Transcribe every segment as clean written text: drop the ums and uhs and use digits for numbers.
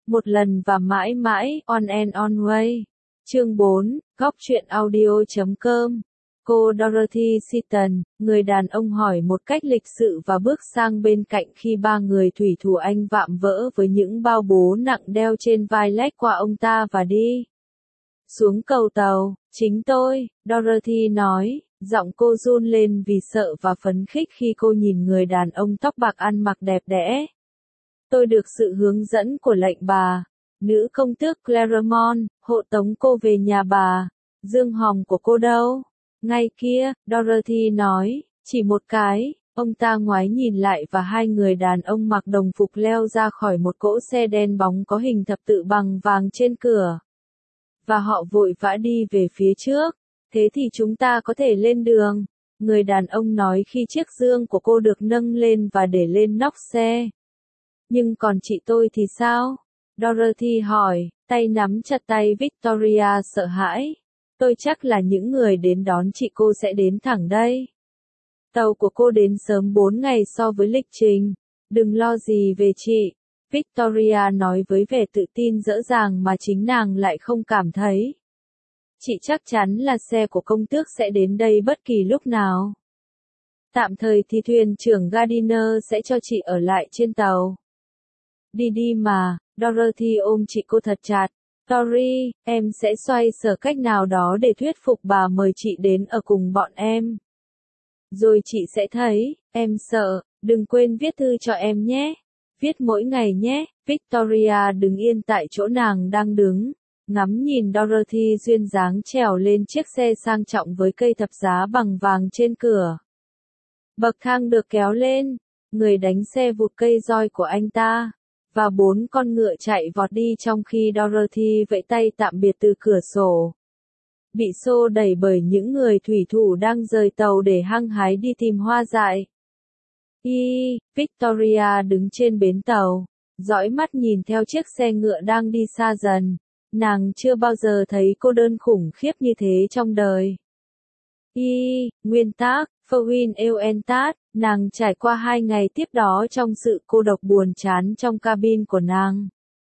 Một lần và mãi mãi, on and on way. Chương 4, góc truyện audio.com. Cô Dorothy Seaton, người đàn ông hỏi một cách lịch sự và bước sang bên cạnh khi ba người thủy thủ Anh vạm vỡ với những bao bố nặng đeo trên vai lách qua ông ta và đi xuống cầu tàu. Chính tôi, Dorothy nói, giọng cô run lên vì sợ và phấn khích khi cô nhìn người đàn ông tóc bạc ăn mặc đẹp đẽ. Tôi được sự hướng dẫn của lệnh bà, nữ công tước Claremont, hộ tống cô về nhà bà. Dương hòm của cô đâu? Ngay kia, Dorothy nói, chỉ một cái. Ông ta ngoái nhìn lại và hai người đàn ông mặc đồng phục leo ra khỏi một cỗ xe đen bóng có hình thập tự bằng vàng trên cửa. Và họ vội vã đi về phía trước. Thế thì chúng ta có thể lên đường, người đàn ông nói khi chiếc dương của cô được nâng lên và để lên nóc xe. Nhưng còn chị tôi thì sao? Dorothy hỏi, tay nắm chặt tay Victoria sợ hãi. Tôi chắc là những người đến đón chị cô sẽ đến thẳng đây. Tàu của cô đến sớm 4 ngày so với lịch trình. Đừng lo gì về chị. Victoria nói với vẻ tự tin dễ dàng mà chính nàng lại không cảm thấy. Chị chắc chắn là xe của công tước sẽ đến đây bất kỳ lúc nào. Tạm thời thì thuyền trưởng Gardiner sẽ cho chị ở lại trên tàu. Đi đi mà, Dorothy ôm chị cô thật chặt. Tori, em sẽ xoay sở cách nào đó để thuyết phục bà mời chị đến ở cùng bọn em. Rồi chị sẽ thấy, em sợ, đừng quên viết thư cho em nhé. Viết mỗi ngày nhé. Victoria đứng yên tại chỗ nàng đang đứng, ngắm nhìn Dorothy duyên dáng trèo lên chiếc xe sang trọng với cây thập giá bằng vàng trên cửa. Bậc thang được kéo lên, người đánh xe vụt cây roi của anh ta, và 4 con ngựa chạy vọt đi trong khi Dorothy vẫy tay tạm biệt từ cửa sổ. Bị xô đẩy bởi những người thủy thủ đang rời tàu để hăng hái đi tìm hoa dại. Victoria đứng trên bến tàu, dõi mắt nhìn theo chiếc xe ngựa đang đi xa dần. Nàng chưa bao giờ thấy cô đơn khủng khiếp như thế trong đời. Nguyên tắc, Fowin Euentat, nàng trải qua 2 ngày tiếp đó trong sự cô độc buồn chán trong cabin của nàng.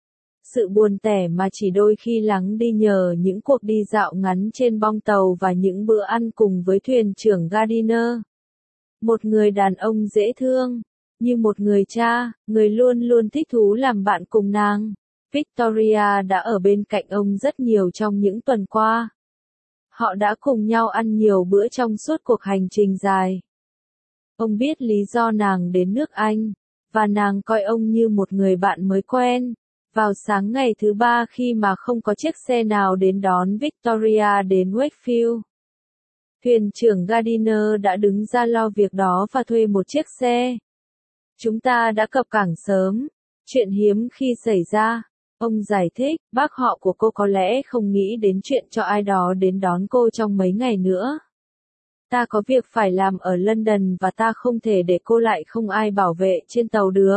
Sự buồn tẻ mà chỉ đôi khi lắng đi nhờ những cuộc đi dạo ngắn trên bong tàu và những bữa ăn cùng với thuyền trưởng Gardiner. Một người đàn ông dễ thương, như một người cha, người luôn luôn thích thú làm bạn cùng nàng. Victoria đã ở bên cạnh ông rất nhiều trong những tuần qua. Họ đã cùng nhau ăn nhiều bữa trong suốt cuộc hành trình dài. Ông biết lý do nàng đến nước Anh, và nàng coi ông như một người bạn mới quen. Vào sáng ngày thứ 3 khi mà không có chiếc xe nào đến đón Victoria đến Wakefield, thuyền trưởng Gardiner đã đứng ra lo việc đó và thuê một chiếc xe. Chúng ta đã cập cảng sớm, chuyện hiếm khi xảy ra. Ông giải thích, bác họ của cô có lẽ không nghĩ đến chuyện cho ai đó đến đón cô trong mấy ngày nữa. Ta có việc phải làm ở London và ta không thể để cô lại không ai bảo vệ trên tàu được.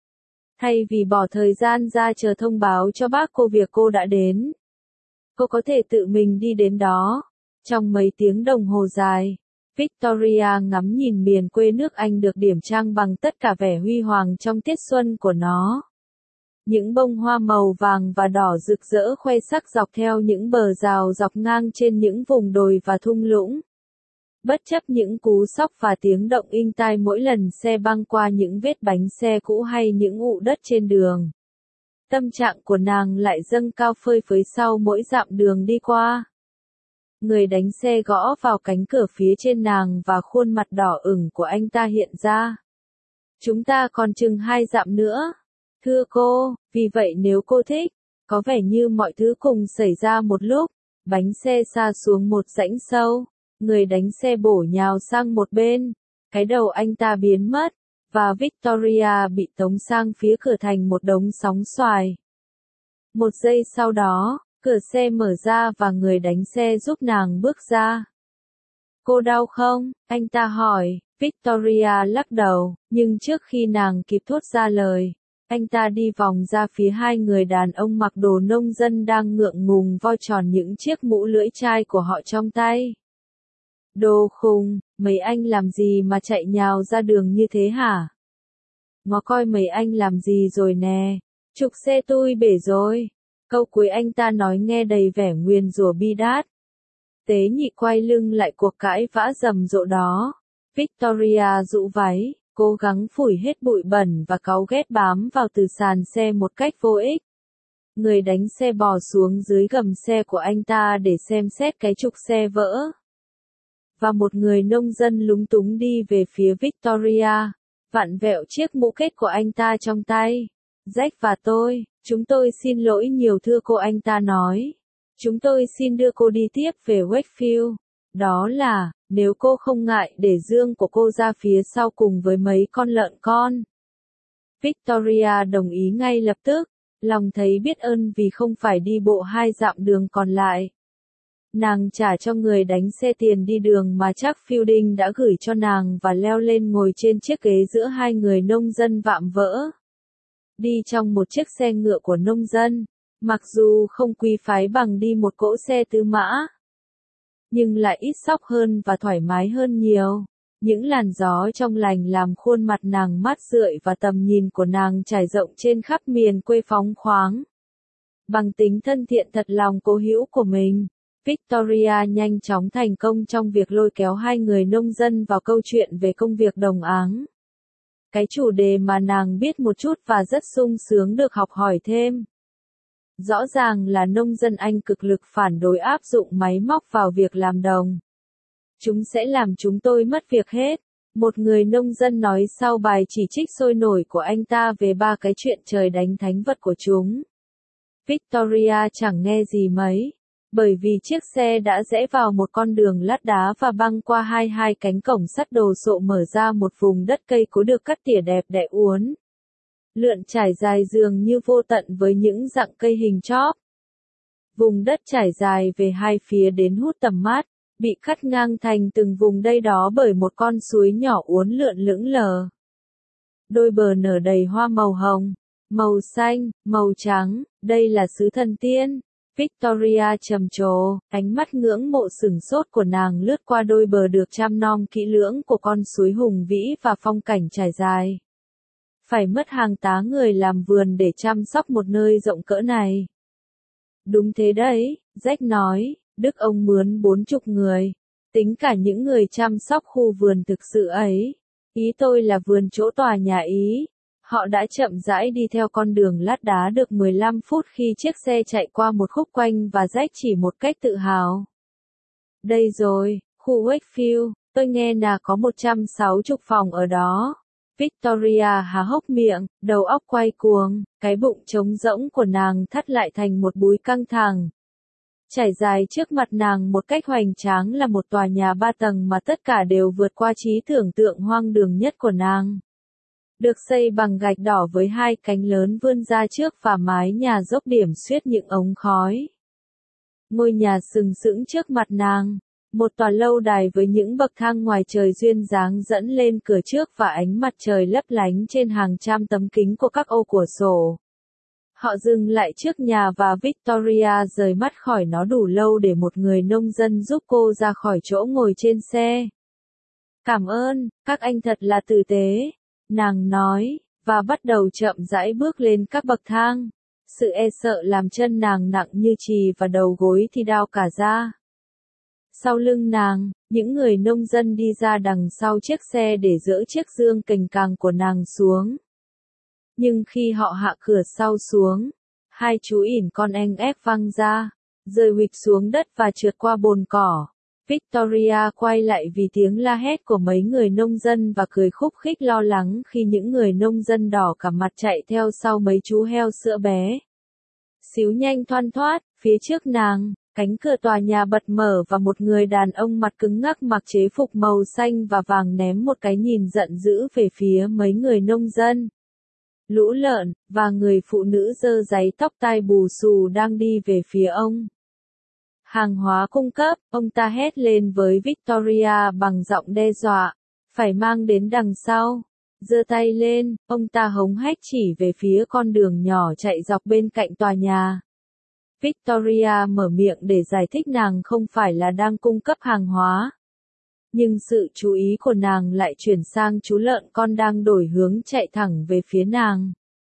Thay vì bỏ thời gian ra chờ thông báo cho bác cô việc cô đã đến, cô có thể tự mình đi đến đó. Trong mấy tiếng đồng hồ dài, Victoria ngắm nhìn miền quê nước Anh được điểm trang bằng tất cả vẻ huy hoàng trong tiết xuân của nó. Những bông hoa màu vàng và đỏ rực rỡ khoe sắc dọc theo những bờ rào dọc ngang trên những vùng đồi và thung lũng. Bất chấp những cú sóc và tiếng động inh tai mỗi lần xe băng qua những vết bánh xe cũ hay những ụ đất trên đường, tâm trạng của nàng lại dâng cao phơi phới sau mỗi dặm đường đi qua. Người đánh xe gõ vào cánh cửa phía trên nàng và khuôn mặt đỏ ửng của anh ta hiện ra. Chúng ta còn chừng 2 dặm nữa. Thưa cô, vì vậy nếu cô thích, có vẻ như mọi thứ cùng xảy ra một lúc. Bánh xe sa xuống một rãnh sâu, người đánh xe bổ nhào sang một bên, cái đầu anh ta biến mất, và Victoria bị tống sang phía cửa thành một đống sóng xoài. Một giây sau đó, cửa xe mở ra và người đánh xe giúp nàng bước ra. Cô đau không? Anh ta hỏi. Victoria lắc đầu, nhưng trước khi nàng kịp thốt ra lời, anh ta đi vòng ra phía hai người đàn ông mặc đồ nông dân đang ngượng ngùng vo tròn những chiếc mũ lưỡi chai của họ trong tay. Đồ khùng, mấy anh làm gì mà chạy nhào ra đường như thế hả? Ngó coi mấy anh làm gì rồi nè. Trục xe tôi bể rồi. Câu cuối anh ta nói nghe đầy vẻ nguyền rủa bi đát. Tế nhị quay lưng lại cuộc cãi vã rầm rộ đó. Victoria rũ váy, cố gắng phủi hết bụi bẩn và cáu ghét bám vào từ sàn xe một cách vô ích. Người đánh xe bò xuống dưới gầm xe của anh ta để xem xét cái trục xe vỡ. Và một người nông dân lúng túng đi về phía Victoria, vặn vẹo chiếc mũ kết của anh ta trong tay. Jack và chúng tôi xin lỗi nhiều thưa cô, anh ta nói. Chúng tôi xin đưa cô đi tiếp về Wakefield. Đó là, nếu cô không ngại để dương của cô ra phía sau cùng với mấy con lợn con. Victoria đồng ý ngay lập tức, lòng thấy biết ơn vì không phải đi bộ 2 dặm đường còn lại. Nàng trả cho người đánh xe tiền đi đường mà chắc Fielding đã gửi cho nàng và leo lên ngồi trên chiếc ghế giữa hai người nông dân vạm vỡ. Đi trong một chiếc xe ngựa của nông dân, mặc dù không quý phái bằng đi một cỗ xe tư mã, nhưng lại ít xóc hơn và thoải mái hơn nhiều. Những làn gió trong lành làm khuôn mặt nàng mát rượi và tầm nhìn của nàng trải rộng trên khắp miền quê phóng khoáng. Bằng tính thân thiện thật lòng cố hữu của mình, Victoria nhanh chóng thành công trong việc lôi kéo hai người nông dân vào câu chuyện về công việc đồng áng. Cái chủ đề mà nàng biết một chút và rất sung sướng được học hỏi thêm. Rõ ràng là nông dân Anh cực lực phản đối áp dụng máy móc vào việc làm đồng. Chúng sẽ làm chúng tôi mất việc hết. Một người nông dân nói sau bài chỉ trích sôi nổi của anh ta về 3 cái chuyện trời đánh thánh vật của chúng. Victoria chẳng nghe gì mấy, bởi vì chiếc xe đã rẽ vào một con đường lát đá và băng qua hai cánh cổng sắt đồ sộ mở ra một vùng đất cây cối được cắt tỉa đẹp đẽ uốn lượn trải dài dường như vô tận với những rặng cây hình chóp. Vùng đất trải dài về hai phía đến hút tầm mắt, bị cắt ngang thành từng vùng đây đó bởi một con suối nhỏ uốn lượn lững lờ. Đôi bờ nở đầy hoa màu hồng, màu xanh, màu trắng, đây là xứ thần tiên. Victoria trầm trồ, ánh mắt ngưỡng mộ sửng sốt của nàng lướt qua đôi bờ được chăm nom kỹ lưỡng của con suối hùng vĩ và phong cảnh trải dài. Phải mất hàng tá người làm vườn để chăm sóc một nơi rộng cỡ này. Đúng thế đấy, Jack nói, Đức ông mướn 40 người, tính cả những người chăm sóc khu vườn thực sự ấy. Ý tôi là vườn chỗ tòa nhà Ý. Họ đã chậm rãi đi theo con đường lát đá được 15 phút khi chiếc xe chạy qua một khúc quanh và Jack chỉ một cách tự hào. Đây rồi, khu Wakefield, tôi nghe là có 160 phòng ở đó. Victoria há hốc miệng, đầu óc quay cuồng, cái bụng trống rỗng của nàng thắt lại thành một búi căng thẳng. Trải dài trước mặt nàng một cách hoành tráng là một tòa nhà 3 tầng mà tất cả đều vượt qua trí tưởng tượng hoang đường nhất của nàng. Được xây bằng gạch đỏ với 2 cánh lớn vươn ra trước và mái nhà dốc điểm xuyết những ống khói. Ngôi nhà sừng sững trước mặt nàng, một tòa lâu đài với những bậc thang ngoài trời duyên dáng dẫn lên cửa trước và ánh mặt trời lấp lánh trên hàng trăm tấm kính của các ô cửa sổ. Họ dừng lại trước nhà và Victoria rời mắt khỏi nó đủ lâu để một người nông dân giúp cô ra khỏi chỗ ngồi trên xe. Cảm ơn, các anh thật là tử tế. Nàng nói, và bắt đầu chậm rãi bước lên các bậc thang. Sự e sợ làm chân nàng nặng như chì và đầu gối thì đau cả ra. Sau lưng nàng, những người nông dân đi ra đằng sau chiếc xe để dỡ chiếc dương cành càng của nàng xuống. Nhưng khi họ hạ cửa sau xuống, 2 chú ỉn con anh ép văng ra, rơi huỵch xuống đất và trượt qua bồn cỏ. Victoria quay lại vì tiếng la hét của mấy người nông dân và cười khúc khích lo lắng khi những người nông dân đỏ cả mặt chạy theo sau mấy chú heo sữa bé. Xíu nhanh thoăn thoát, phía trước nàng, cánh cửa tòa nhà bật mở và một người đàn ông mặt cứng ngắc mặc chế phục màu xanh và vàng ném một cái nhìn giận dữ về phía mấy người nông dân. Lũ lợn, và người phụ nữ dơ dáy tóc tai bù xù đang đi về phía ông. Hàng hóa cung cấp, ông ta hét lên với Victoria bằng giọng đe dọa, phải mang đến đằng sau. Giơ tay lên, ông ta hống hách chỉ về phía con đường nhỏ chạy dọc bên cạnh tòa nhà. Victoria mở miệng để giải thích nàng không phải là đang cung cấp hàng hóa. Nhưng sự chú ý của nàng lại chuyển sang chú lợn con đang đổi hướng chạy thẳng về phía nàng.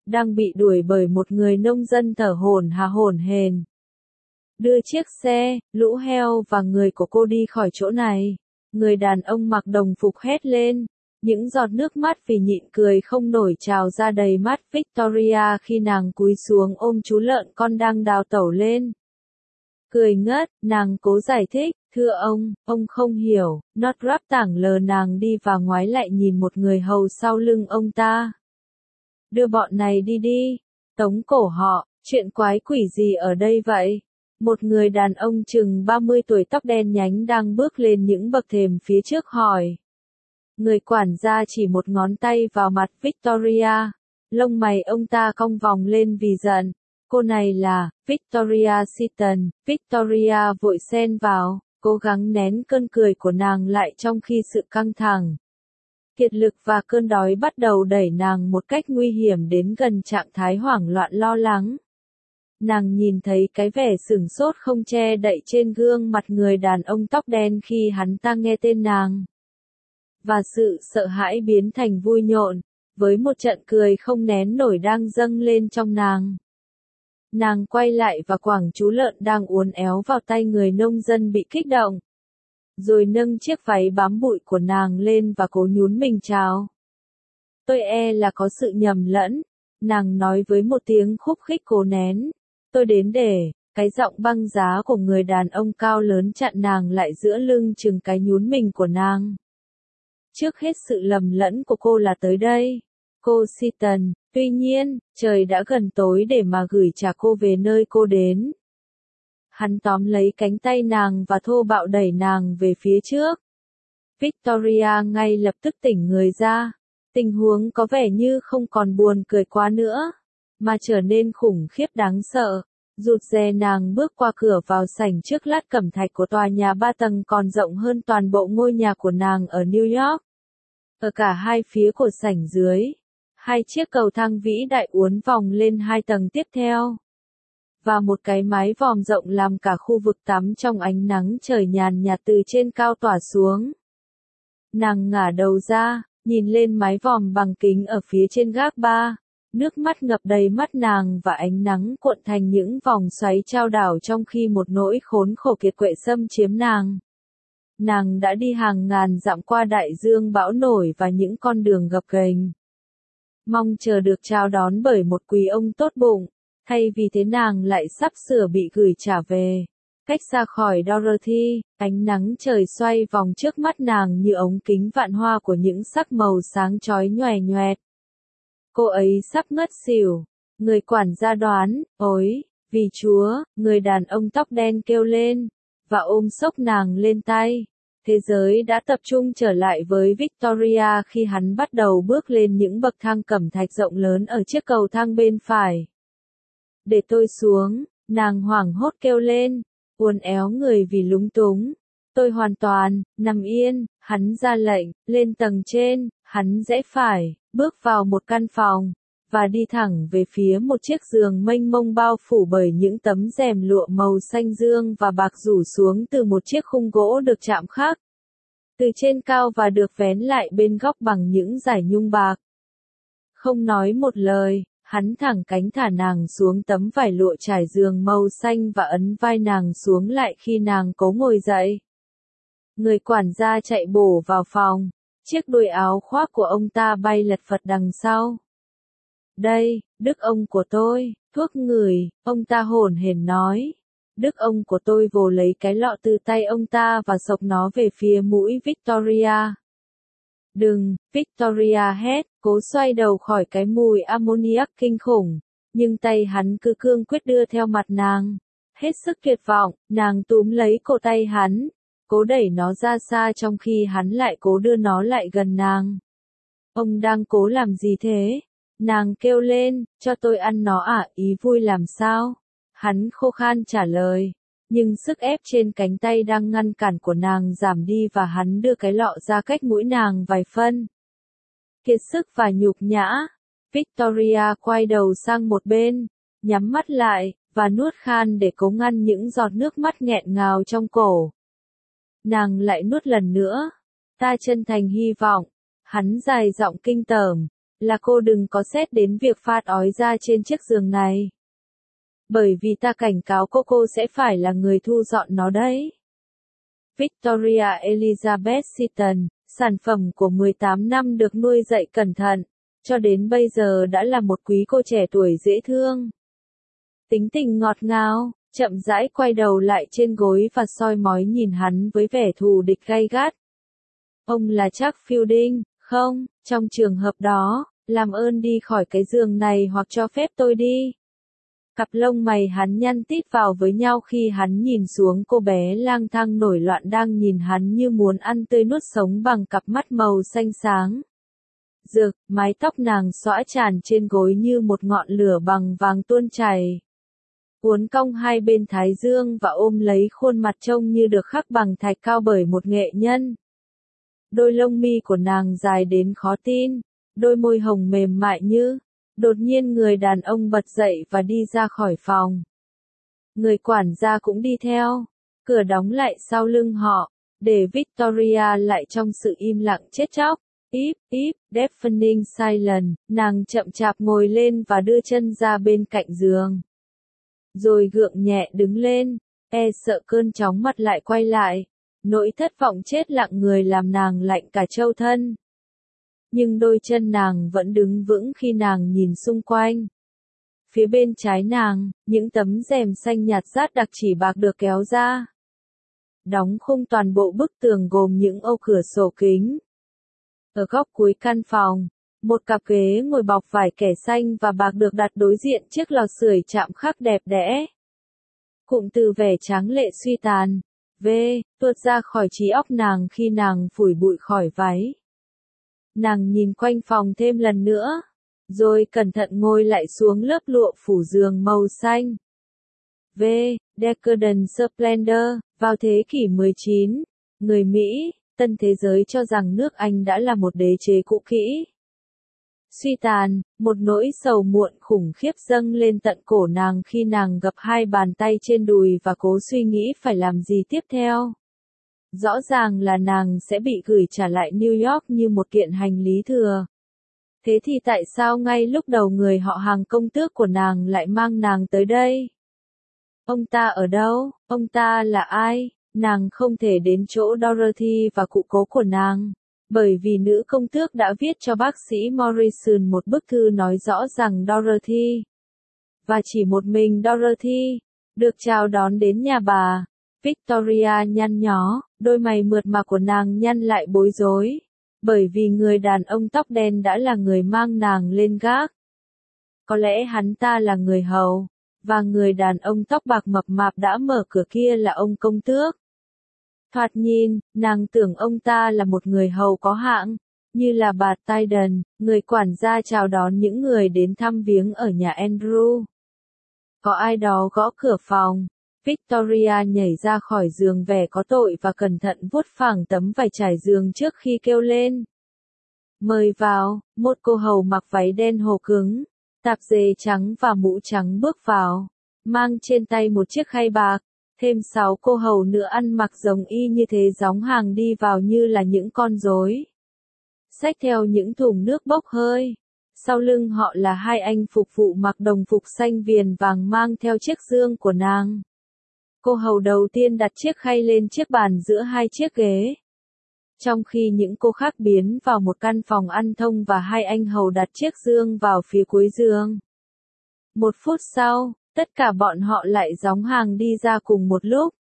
đang bị đuổi bởi một người nông dân thở hổn hển. Đưa chiếc xe, lũ heo và người của cô đi khỏi chỗ này. Người đàn ông mặc đồng phục hét lên. Những giọt nước mắt vì nhịn cười không nổi trào ra đầy mắt Victoria khi nàng cúi xuống ôm chú lợn con đang đào tẩu lên. Cười ngất, nàng cố giải thích, thưa ông không hiểu, Northrop tảng lờ nàng đi và ngoái lại nhìn một người hầu sau lưng ông ta. Đưa bọn này đi, tống cổ họ, chuyện quái quỷ gì ở đây vậy? Một người đàn ông chừng 30 tuổi tóc đen nhánh đang bước lên những bậc thềm phía trước hỏi. Người quản gia chỉ một ngón tay vào mặt Victoria, lông mày ông ta cong vòng lên vì giận. Cô này là Victoria Seaton. Victoria vội xen vào, cố gắng nén cơn cười của nàng lại trong khi sự căng thẳng, kiệt lực và cơn đói bắt đầu đẩy nàng một cách nguy hiểm đến gần trạng thái hoảng loạn lo lắng. Nàng nhìn thấy cái vẻ sửng sốt không che đậy trên gương mặt người đàn ông tóc đen khi hắn ta nghe tên nàng. Và sự sợ hãi biến thành vui nhộn, với một trận cười không nén nổi đang dâng lên trong nàng. Nàng quay lại và quẳng chú lợn đang uốn éo vào tay người nông dân bị kích động. Rồi nâng chiếc váy bám bụi của nàng lên và cố nhún mình chào. Tôi là có sự nhầm lẫn, nàng nói với một tiếng khúc khích cố nén. Tôi đến để, cái giọng băng giá của người đàn ông cao lớn chặn nàng lại giữa lưng chừng cái nhún mình của nàng. Trước hết sự lầm lẫn của cô là tới đây. Cô Seaton, tuy nhiên, trời đã gần tối để mà gửi trả cô về nơi cô đến. Hắn tóm lấy cánh tay nàng và thô bạo đẩy nàng về phía trước. Victoria ngay lập tức tỉnh người ra. Tình huống có vẻ như không còn buồn cười quá nữa, mà trở nên khủng khiếp đáng sợ. Rụt rè nàng bước qua cửa vào sảnh trước lát cẩm thạch của tòa nhà 3 tầng còn rộng hơn toàn bộ ngôi nhà của nàng ở New York. Ở cả hai phía của sảnh dưới, hai chiếc cầu thang vĩ đại uốn vòng lên 2 tầng tiếp theo. Và một cái mái vòm rộng làm cả khu vực tắm trong ánh nắng trời nhàn nhạt từ trên cao tỏa xuống. Nàng ngả đầu ra, nhìn lên mái vòm bằng kính ở phía trên gác bar. Nước mắt ngập đầy mắt nàng và ánh nắng cuộn thành những vòng xoáy trao đảo trong khi một nỗi khốn khổ kiệt quệ xâm chiếm nàng. Nàng đã đi hàng ngàn dặm qua đại dương bão nổi và những con đường gập ghềnh, mong chờ được chào đón bởi một quý ông tốt bụng. Thay vì thế nàng lại sắp sửa bị gửi trả về. Cách xa khỏi Dorothy, ánh nắng trời xoay vòng trước mắt nàng như ống kính vạn hoa của những sắc màu sáng chói nhoè nhoẹt. Cô ấy sắp ngất xỉu. Người quản gia đoán, ôi, vì Chúa, người đàn ông tóc đen kêu lên, và ôm xốc nàng lên tay. Thế giới đã tập trung trở lại với Victoria khi hắn bắt đầu bước lên những bậc thang cẩm thạch rộng lớn ở chiếc cầu thang bên phải. Để tôi xuống, nàng hoảng hốt kêu lên, uốn éo người vì lúng túng. Tôi hoàn toàn, nằm yên, hắn ra lệnh, lên tầng trên, hắn rẽ phải, bước vào một căn phòng, và đi thẳng về phía một chiếc giường mênh mông bao phủ bởi những tấm rèm lụa màu xanh dương và bạc rủ xuống từ một chiếc khung gỗ được chạm khắc từ trên cao và được vén lại bên góc bằng những dải nhung bạc. Không nói một lời, hắn thẳng cánh thả nàng xuống tấm vải lụa trải giường màu xanh và ấn vai nàng xuống lại khi nàng cố ngồi dậy. Người quản gia chạy bổ vào phòng, chiếc đuôi áo khoác của ông ta bay lật phật đằng sau. Đây, đức ông của tôi, thuốc ngửi, ông ta hổn hển nói. Đức ông của tôi vồ lấy cái lọ từ tay ông ta và xộc nó về phía mũi Victoria. Đừng, Victoria hét, cố xoay đầu khỏi cái mùi ammoniac kinh khủng, nhưng tay hắn cứ cương quyết đưa theo mặt nàng. Hết sức tuyệt vọng, nàng túm lấy cổ tay hắn, cố đẩy nó ra xa trong khi hắn lại cố đưa nó lại gần nàng. Ông đang cố làm gì thế? Nàng kêu lên, cho tôi ăn nó à, ý vui làm sao? Hắn khô khan trả lời, nhưng sức ép trên cánh tay đang ngăn cản của nàng giảm đi và hắn đưa cái lọ ra cách mũi nàng vài phân. Kiệt sức và nhục nhã, Victoria quay đầu sang một bên, nhắm mắt lại, và nuốt khan để cố ngăn những giọt nước mắt nghẹn ngào trong cổ. Nàng lại nuốt lần nữa, ta chân thành hy vọng, hắn dài giọng kinh tởm, là cô đừng có xét đến việc phát ói ra trên chiếc giường này. Bởi vì ta cảnh cáo cô sẽ phải là người thu dọn nó đấy. Victoria Elizabeth Seton, sản phẩm của 18 năm được nuôi dạy cẩn thận, cho đến bây giờ đã là một quý cô trẻ tuổi dễ thương. Tính tình ngọt ngào, chậm rãi quay đầu lại trên gối và soi mói nhìn hắn với vẻ thù địch gay gắt. Ông là Chuck Fielding, không, trong trường hợp đó, làm ơn đi khỏi cái giường này hoặc cho phép tôi đi. Cặp lông mày hắn nhăn tít vào với nhau khi hắn nhìn xuống cô bé lang thang nổi loạn đang nhìn hắn như muốn ăn tươi nuốt sống bằng cặp mắt màu xanh sáng. Rực, mái tóc nàng xõa tràn trên gối như một ngọn lửa bằng vàng tuôn chảy. Uốn cong hai bên thái dương và ôm lấy khuôn mặt trông như được khắc bằng thạch cao bởi một nghệ nhân. Đôi lông mi của nàng dài đến khó tin, đôi môi hồng mềm mại như. Đột nhiên người đàn ông bật dậy và đi ra khỏi phòng. Người quản gia cũng đi theo, cửa đóng lại sau lưng họ, để Victoria lại trong sự im lặng chết chóc. Deafening silence, nàng chậm chạp ngồi lên và đưa chân ra bên cạnh giường. Rồi gượng nhẹ đứng lên, sợ cơn chóng mặt lại quay lại, nỗi thất vọng chết lặng người làm nàng lạnh cả trâu thân. Nhưng đôi chân nàng vẫn đứng vững khi nàng nhìn xung quanh. Phía bên trái nàng, những tấm rèm xanh nhạt rát đặc chỉ bạc được kéo ra. Đóng khung toàn bộ bức tường gồm những ô cửa sổ kính. Ở góc cuối căn phòng, một cặp ghế ngồi bọc vải kẻ xanh và bạc được đặt đối diện chiếc lò sưởi chạm khắc đẹp đẽ. Cụm từ vẻ tráng lệ suy tàn, tuột ra khỏi trí óc nàng khi nàng phủi bụi khỏi váy. Nàng nhìn quanh phòng thêm lần nữa, rồi cẩn thận ngồi lại xuống lớp lụa phủ giường màu xanh. Decadent Splendor, vào thế kỷ 19, người Mỹ, tân thế giới cho rằng nước Anh đã là một đế chế cũ kỹ. Suy tàn, một nỗi sầu muộn khủng khiếp dâng lên tận cổ nàng khi nàng gập hai bàn tay trên đùi và cố suy nghĩ phải làm gì tiếp theo. Rõ ràng là nàng sẽ bị gửi trả lại New York như một kiện hành lý thừa. Thế thì tại sao ngay lúc đầu người họ hàng công tước của nàng lại mang nàng tới đây? Ông ta ở đâu? Ông ta là ai? Nàng không thể đến chỗ Dorothy và cụ cố của nàng, bởi vì nữ công tước đã viết cho bác sĩ Morrison một bức thư nói rõ rằng Dorothy, và chỉ một mình Dorothy, được chào đón đến nhà bà. Victoria nhăn nhó, đôi mày mượt mà của nàng nhăn lại bối rối, bởi vì người đàn ông tóc đen đã là người mang nàng lên gác. Có lẽ hắn ta là người hầu, và người đàn ông tóc bạc mập mạp đã mở cửa kia là ông công tước. Thoạt nhìn, nàng tưởng ông ta là một người hầu có hạng, như là bà Tyden, người quản gia chào đón những người đến thăm viếng ở nhà Andrew. Có ai đó gõ cửa phòng. Victoria nhảy ra khỏi giường vẻ có tội và cẩn thận vuốt phẳng tấm vải trải giường trước khi kêu lên. Mời vào, một cô hầu mặc váy đen hồ cứng, tạp dề trắng và mũ trắng bước vào, mang trên tay một chiếc khay bạc. Thêm 6 cô hầu nữa ăn mặc giống y như thế gióng hàng đi vào như là những con rối. Xách theo những thùng nước bốc hơi. Sau lưng họ là hai anh phục vụ mặc đồng phục xanh viền vàng mang theo chiếc dương của nàng. Cô hầu đầu tiên đặt chiếc khay lên chiếc bàn giữa hai chiếc ghế. Trong khi những cô khác biến vào một căn phòng ăn thông và hai anh hầu đặt chiếc dương vào phía cuối giường. 1 phút sau, tất cả bọn họ lại gióng hàng đi ra cùng một lúc.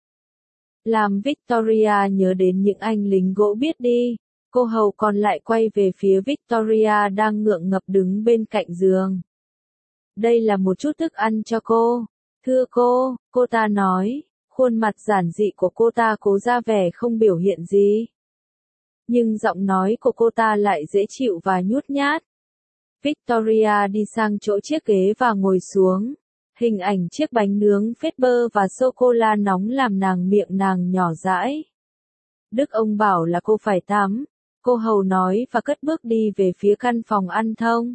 Làm Victoria nhớ đến những anh lính gỗ biết đi, cô hầu còn lại quay về phía Victoria đang ngượng ngập đứng bên cạnh giường. Đây là một chút thức ăn cho cô. Thưa cô ta nói, khuôn mặt giản dị của cô ta cố ra vẻ không biểu hiện gì. Nhưng giọng nói của cô ta lại dễ chịu và nhút nhát. Victoria đi sang chỗ chiếc ghế và ngồi xuống. Hình ảnh chiếc bánh nướng phết bơ và sô-cô-la nóng làm miệng nàng nhỏ dãi. Đức ông bảo là cô phải tắm, cô hầu nói và cất bước đi về phía căn phòng ăn thông.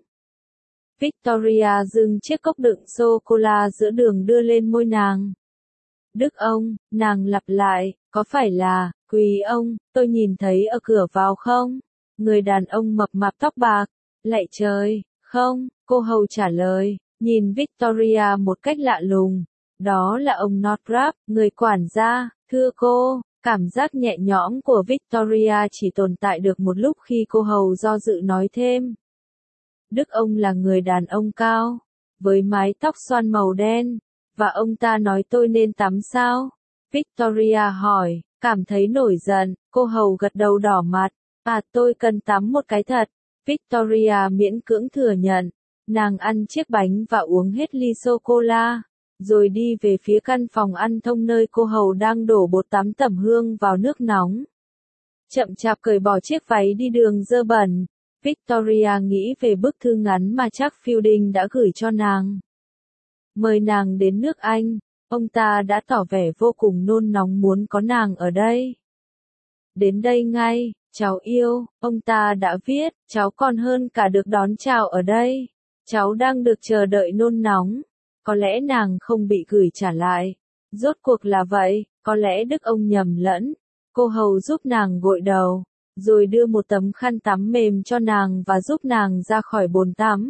Victoria dừng chiếc cốc đựng sô-cô-la giữa đường đưa lên môi nàng. Đức ông, nàng lặp lại, có phải là, quý ông, tôi nhìn thấy ở cửa vào không? Người đàn ông mập mạp tóc bạc, lạy trời, Không, cô hầu trả lời, nhìn Victoria một cách lạ lùng. Đó là ông Northrop, người quản gia, thưa cô. Cảm giác nhẹ nhõm của Victoria chỉ tồn tại được một lúc khi cô hầu do dự nói thêm. Đức ông là người đàn ông cao, với mái tóc xoăn màu đen, và ông ta nói tôi nên tắm sao? Victoria hỏi, cảm thấy nổi giận, cô hầu gật đầu đỏ mặt, tôi cần tắm một cái thật. Victoria miễn cưỡng thừa nhận, nàng ăn chiếc bánh và uống hết ly sô-cô-la, rồi đi về phía căn phòng ăn thông nơi cô hầu đang đổ bột tắm tẩm hương vào nước nóng. Chậm chạp cởi bỏ chiếc váy đi đường dơ bẩn, Victoria nghĩ về bức thư ngắn mà Chuck Fielding đã gửi cho nàng. Mời nàng đến nước Anh, ông ta đã tỏ vẻ vô cùng nôn nóng muốn có nàng ở đây. Đến đây ngay, cháu yêu, ông ta đã viết, cháu còn hơn cả được đón chào ở đây. Cháu đang được chờ đợi nôn nóng. Có lẽ nàng không bị gửi trả lại. Rốt cuộc là vậy, có lẽ đức ông nhầm lẫn. Cô hầu giúp nàng gội đầu, rồi đưa một tấm khăn tắm mềm cho nàng và giúp nàng ra khỏi bồn tắm.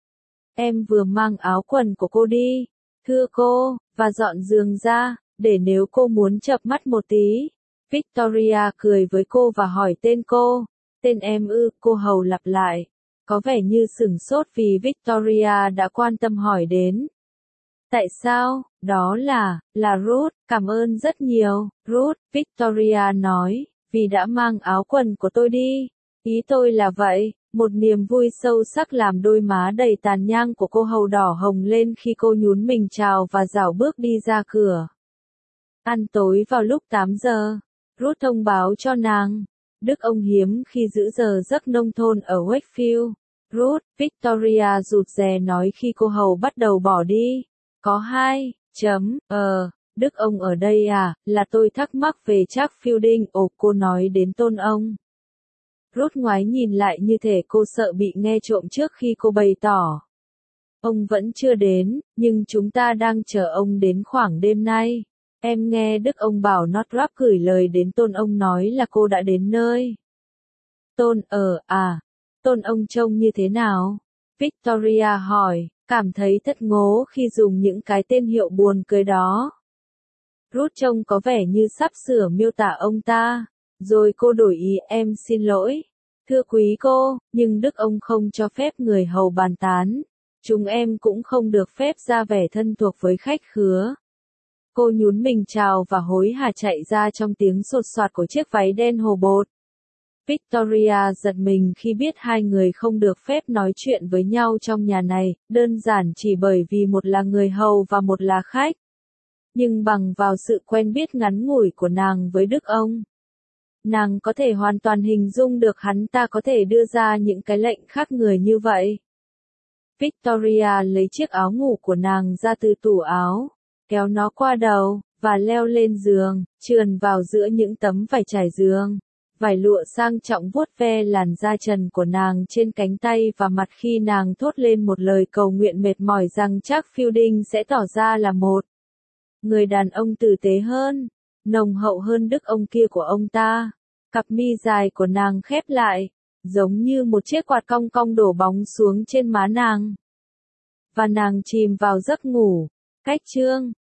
Em vừa mang áo quần của cô đi, thưa cô, và dọn giường ra, để nếu cô muốn chợp mắt một tí. Victoria cười với cô và hỏi tên cô. Tên em ư, cô hầu lặp lại. Có vẻ như sửng sốt vì Victoria đã quan tâm hỏi đến. Tại sao? Đó là Ruth, cảm ơn rất nhiều, Ruth, Victoria nói, vì đã mang áo quần của tôi đi. Ý tôi là vậy, một niềm vui sâu sắc làm đôi má đầy tàn nhang của cô hầu đỏ hồng lên khi cô nhún mình chào và rảo bước đi ra cửa. Ăn tối vào lúc 8 giờ, Ruth thông báo cho nàng. Đức ông hiếm khi giữ giờ giấc nông thôn ở Wakefield. Ruth, Victoria rụt rè nói khi cô hầu bắt đầu bỏ đi. Có Đức ông ở đây à, là tôi thắc mắc về Chuck Fielding, cô nói đến tôn ông. Ruth ngoái nhìn lại như thể cô sợ bị nghe trộm trước khi cô bày tỏ. Ông vẫn chưa đến, nhưng chúng ta đang chờ ông đến khoảng đêm nay. Em nghe đức ông bảo Northrop gửi lời đến tôn ông nói là cô đã đến nơi. Tôn tôn ông trông như thế nào? Victoria hỏi, cảm thấy thất ngố khi dùng những cái tên hiệu buồn cười đó. Ruth trông có vẻ như sắp sửa miêu tả ông ta. Rồi cô đổi ý, em xin lỗi. Thưa quý cô, nhưng đức ông không cho phép người hầu bàn tán. Chúng em cũng không được phép ra vẻ thân thuộc với khách khứa. Cô nhún mình chào và hối hả chạy ra trong tiếng sột soạt của chiếc váy đen hồ bột. Victoria giật mình khi biết hai người không được phép nói chuyện với nhau trong nhà này, đơn giản chỉ bởi vì một là người hầu và một là khách. Nhưng bằng vào sự quen biết ngắn ngủi của nàng với đức ông, nàng có thể hoàn toàn hình dung được hắn ta có thể đưa ra những cái lệnh khác người như vậy. Victoria lấy chiếc áo ngủ của nàng ra từ tủ áo, kéo nó qua đầu, và leo lên giường, trườn vào giữa những tấm vải trải giường. Vải lụa sang trọng vuốt ve làn da trần của nàng trên cánh tay và mặt khi nàng thốt lên một lời cầu nguyện mệt mỏi rằng Chuck Fielding sẽ tỏ ra là một người đàn ông tử tế hơn, nồng hậu hơn đức ông kia của ông ta. Cặp mi dài của nàng khép lại, giống như một chiếc quạt cong cong đổ bóng xuống trên má nàng. Và nàng chìm vào giấc ngủ. Cách chương